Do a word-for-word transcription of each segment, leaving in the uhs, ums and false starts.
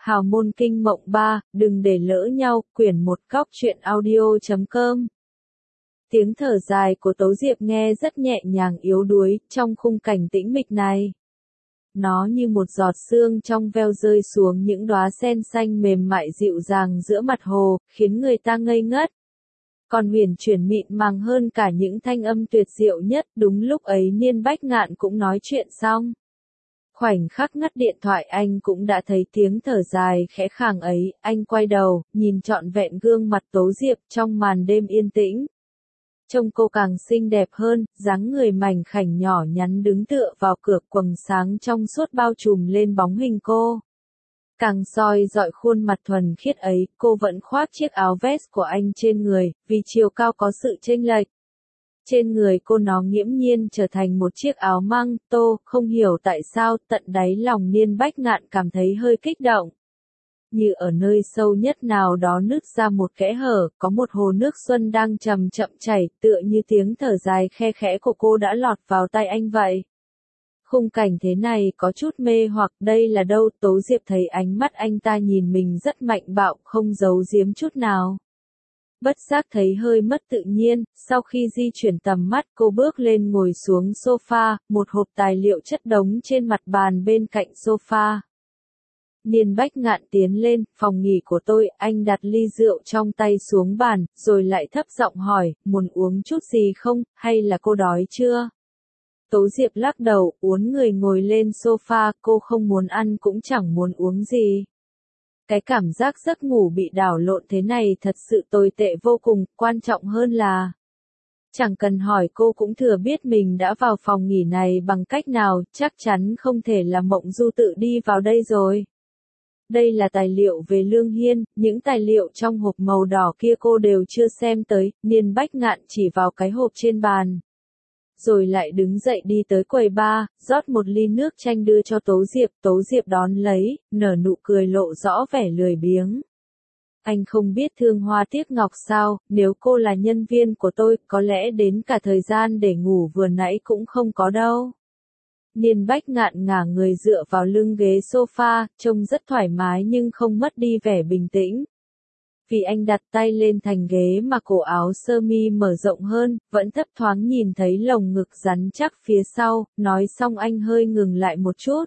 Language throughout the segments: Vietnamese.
Hào môn kinh mộng ba, đừng để lỡ nhau, quyển một góc truyện audio chấm com. Tiếng thở dài của Tố Diệp nghe rất nhẹ nhàng yếu đuối, trong khung cảnh tĩnh mịch này. Nó như một giọt sương trong veo rơi xuống những đóa sen xanh mềm mại dịu dàng giữa mặt hồ, khiến người ta ngây ngất. Còn huyền chuyển mịn màng hơn cả những thanh âm tuyệt diệu nhất, đúng lúc ấy Niên Bách Ngạn cũng nói chuyện xong. Khoảnh khắc ngắt điện thoại anh cũng đã thấy tiếng thở dài khẽ khàng ấy, anh quay đầu, nhìn trọn vẹn gương mặt Tố Diệp trong màn đêm yên tĩnh. Trông cô càng xinh đẹp hơn, dáng người mảnh khảnh nhỏ nhắn đứng tựa vào cửa, quầng sáng trong suốt bao trùm lên bóng hình cô. Càng soi dọi khuôn mặt thuần khiết ấy, cô vẫn khoác chiếc áo vest của anh trên người, vì chiều cao có sự chênh lệch. Trên người cô nó nghiễm nhiên trở thành một chiếc áo măng tô, không hiểu tại sao tận đáy lòng Niên Bách Ngạn cảm thấy hơi kích động. Như ở nơi sâu nhất nào đó nứt ra một kẽ hở, có một hồ nước xuân đang chậm chậm chảy, tựa như tiếng thở dài khe khẽ của cô đã lọt vào tai anh vậy. Khung cảnh thế này có chút mê hoặc, đây là đâu? Tố Diệp thấy ánh mắt anh ta nhìn mình rất mạnh bạo, không giấu giếm chút nào. Bất giác thấy hơi mất tự nhiên, sau khi di chuyển tầm mắt cô bước lên ngồi xuống sofa, một hộp tài liệu chất đống trên mặt bàn bên cạnh sofa. Niên Bách Ngạn tiến lên, phòng nghỉ của tôi, anh đặt ly rượu trong tay xuống bàn, rồi lại thấp giọng hỏi, muốn uống chút gì không, hay là cô đói chưa? Tố Diệp lắc đầu, uốn người ngồi lên sofa, cô không muốn ăn cũng chẳng muốn uống gì. Cái cảm giác giấc ngủ bị đảo lộn thế này thật sự tồi tệ vô cùng, quan trọng hơn là... Chẳng cần hỏi cô cũng thừa biết mình đã vào phòng nghỉ này bằng cách nào, chắc chắn không thể là Mộng Du tự đi vào đây rồi. Đây là tài liệu về Lương Hiên, những tài liệu trong hộp màu đỏ kia cô đều chưa xem tới, Niên Bách Ngạn chỉ vào cái hộp trên bàn. Rồi lại đứng dậy đi tới quầy bar, rót một ly nước chanh đưa cho Tố Diệp, Tố Diệp đón lấy, nở nụ cười lộ rõ vẻ lười biếng. Anh không biết thương hoa tiếc ngọc sao, nếu cô là nhân viên của tôi, có lẽ đến cả thời gian để ngủ vừa nãy cũng không có đâu. Niên Bách Ngạn ngả người dựa vào lưng ghế sofa, trông rất thoải mái nhưng không mất đi vẻ bình tĩnh. Vì anh đặt tay lên thành ghế mà cổ áo sơ mi mở rộng hơn, vẫn thấp thoáng nhìn thấy lồng ngực rắn chắc phía sau, nói xong anh hơi ngừng lại một chút.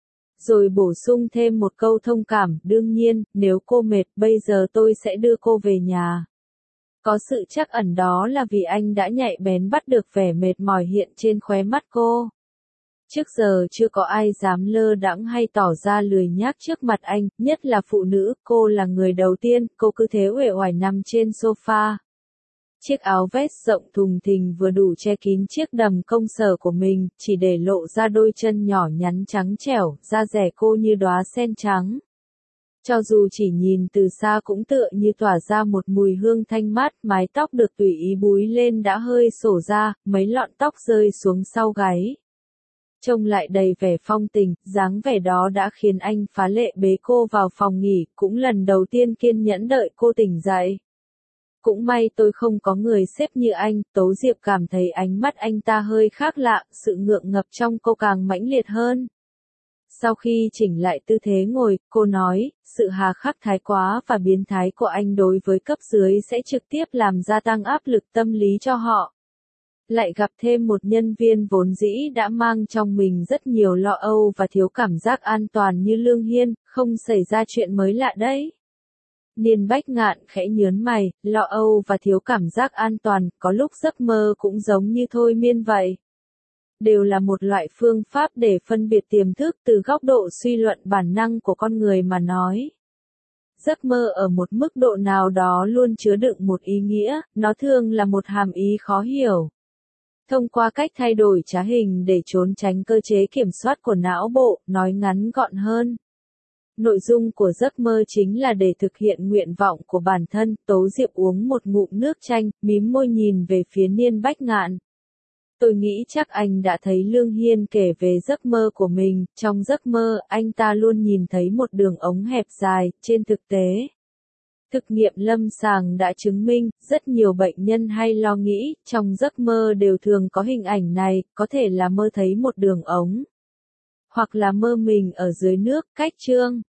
Rồi bổ sung thêm một câu thông cảm, đương nhiên, nếu cô mệt bây giờ tôi sẽ đưa cô về nhà. Có sự trắc ẩn đó là vì anh đã nhạy bén bắt được vẻ mệt mỏi hiện trên khóe mắt cô. Trước giờ chưa có ai dám lơ đãng hay tỏ ra lười nhác trước mặt anh, nhất là phụ nữ, cô là người đầu tiên, cô cứ thế uể oải nằm trên sofa. Chiếc áo vest rộng thùng thình vừa đủ che kín chiếc đầm công sở của mình, chỉ để lộ ra đôi chân nhỏ nhắn trắng trẻo, da dẻ cô như đóa sen trắng. Cho dù chỉ nhìn từ xa cũng tựa như tỏa ra một mùi hương thanh mát, mái tóc được tùy ý búi lên đã hơi xổ ra, mấy lọn tóc rơi xuống sau gáy. Trông lại đầy vẻ phong tình, dáng vẻ đó đã khiến anh phá lệ bế cô vào phòng nghỉ, cũng lần đầu tiên kiên nhẫn đợi cô tỉnh dậy. Cũng may tôi không có người sếp như anh, Tố Diệp cảm thấy ánh mắt anh ta hơi khác lạ, sự ngượng ngập trong cô càng mãnh liệt hơn. Sau khi chỉnh lại tư thế ngồi, cô nói, sự hà khắc thái quá và biến thái của anh đối với cấp dưới sẽ trực tiếp làm gia tăng áp lực tâm lý cho họ. Lại gặp thêm một nhân viên vốn dĩ đã mang trong mình rất nhiều lo âu và thiếu cảm giác an toàn như Lương Hiên, không xảy ra chuyện mới lạ đấy. Niên Bách Ngạn khẽ nhớn mày, lo âu và thiếu cảm giác an toàn, có lúc giấc mơ cũng giống như thôi miên vậy. Đều là một loại phương pháp để phân biệt tiềm thức từ góc độ suy luận bản năng của con người mà nói. Giấc mơ ở một mức độ nào đó luôn chứa đựng một ý nghĩa, nó thường là một hàm ý khó hiểu. Thông qua cách thay đổi trá hình để trốn tránh cơ chế kiểm soát của não bộ, nói ngắn gọn hơn. Nội dung của giấc mơ chính là để thực hiện nguyện vọng của bản thân. Tố Diệp uống một ngụm nước chanh, mím môi nhìn về phía Niên Bách Ngạn. Tôi nghĩ chắc anh đã thấy Lương Hiên kể về giấc mơ của mình, trong giấc mơ, anh ta luôn nhìn thấy một đường ống hẹp dài, trên thực tế. Thực nghiệm lâm sàng đã chứng minh, rất nhiều bệnh nhân hay lo nghĩ, trong giấc mơ đều thường có hình ảnh này, có thể là mơ thấy một đường ống. Hoặc là mơ mình ở dưới nước, cách trương.